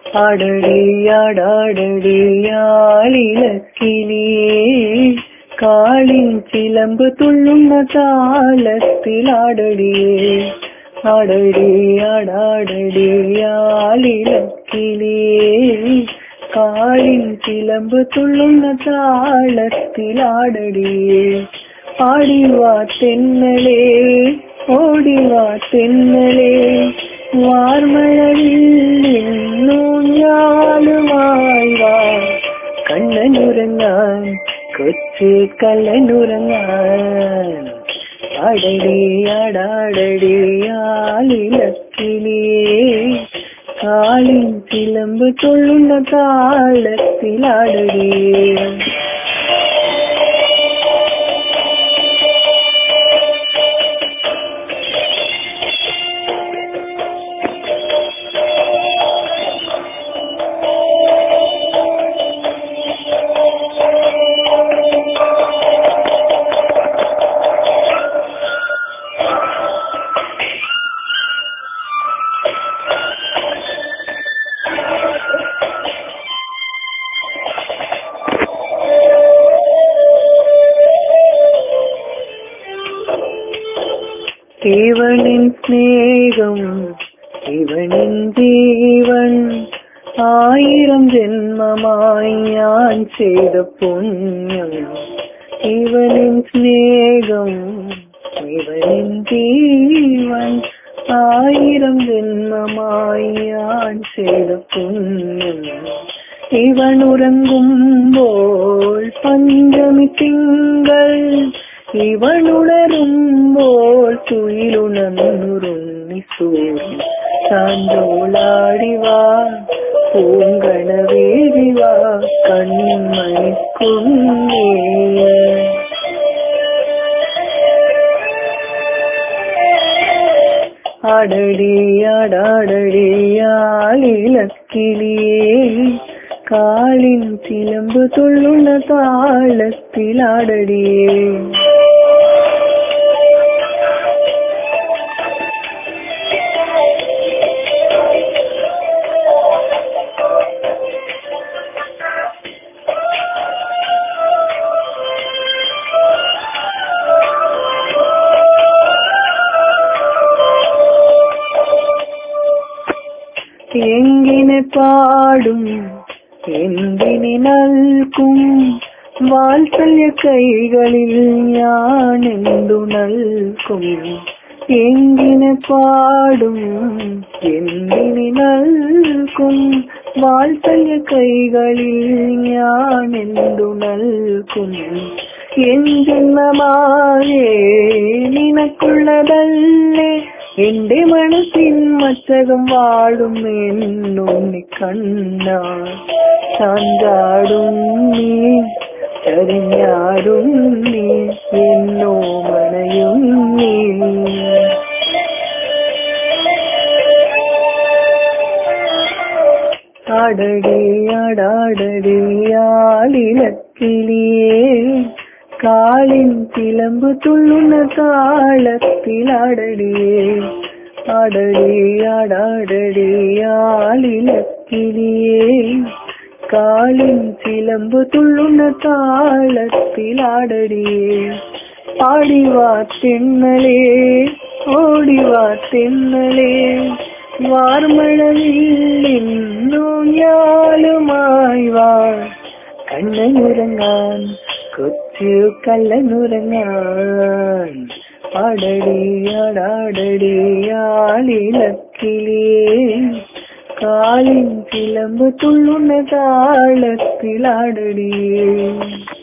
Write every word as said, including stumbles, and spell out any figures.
ആടടിയാടാടടിയാളിലക്കിനിയേ കാളിൻ ചിലമ്പ് തുള്ളുന്ന താളത്തിലാടടിയേ ആടടിയാടാടടിയാളിലക്കിനിയേ കാളിൻ ചിലമ്പ് തുള്ളുന്ന താളത്തിലാടടിയേ ആടിവാ തെന്നലേ ഓടിവാ തെന്നലേ വാർമഴവില്ലിന്നൂഞ്ഞാലുമായി വാ കണ്ണനുറങ്ങാൻ കൊച്ചു കള്ളനുറങ്ങാൻ ആടടിയാടാടടിയാളിലക്കിനിയേ കാളിൻ ചിലമ്പ് തുള്ളുന്ന താളത്തിലാടടിയേ ഇവനിൻ സ്നേഹം ഇവനിൻ ജീവൻ ആയിരം ജന്മമായി ഞാൻ ചെയ്ത പുണ്യം ഇവനിൻ സ്നേഹം ഇവനിൻ ജീവൻ ആയിരം ജന്മമായി ഞാൻ ചെയ്ത പുണ്യം ഇവൻ ഉറങ്ങുമ്പോൾ പഞ്ചമി തിങ്കൾ ഇവനുണരുമ്പോൾ തുയിലുണർന്നുറുങ്ങി സൂര്യൻ താന്തോളാടിവാ പൂങ്കണവേദിവാ കൺമണിക്കുഞ്ഞേ ആടടിയാടാടടിയാളിലക്കിനിയേ കാളിൻ ചിലമ്പ് തുള്ളുന്ന താളത്തിലാടടിയേ എങ്ങനെ പാടും എന്തിന് നൽകും വാത്സല്യ കൈകളിൽ ഞാൻ എന്തു നൽകും എങ്ങനെ പാടും എന്തിന് നൽകും വാത്സല്യ കൈകളിൽ ഞാൻ എന്തു നൽകും എൻ ജന്മമായേ നിനക്കുള്ളതല്ലേ എന്റെ മനസ്സിൻ മച്ചകം വാടും എന്നുണ്ണി കണ്ണ ചാഞ്ചാടും നീ ചരിഞ്ഞാടും നീ എന്നോ മനയും നീ ആടടിയാടാടടിയാളിലക്കിനിയേ കാളിൻ ചിലമ്പ് തുള്ളുന്ന താളത്തിലാടടിയേ ആടടിയാടാടടിയാളിലക്കിനിയേ കാളിൻ ചിലമ്പ് തുള്ളുന്ന താളത്തിലാടടിയേ ആടിവാ തെന്നലേ ഓടിവാ തെന്നലേ വാർമഴവില്ലിന്നൂഞ്ഞാലുമായി വാ കണ്ണനുറങ്ങാൻ കൊച്ചു കള്ളനുറങ്ങാൻ ആടടിയാടാടടിയാളിലക്കിനിയേ കാളിൻ ചിലമ്പ് തുള്ളുന്ന താളത്തിലാടടിയേ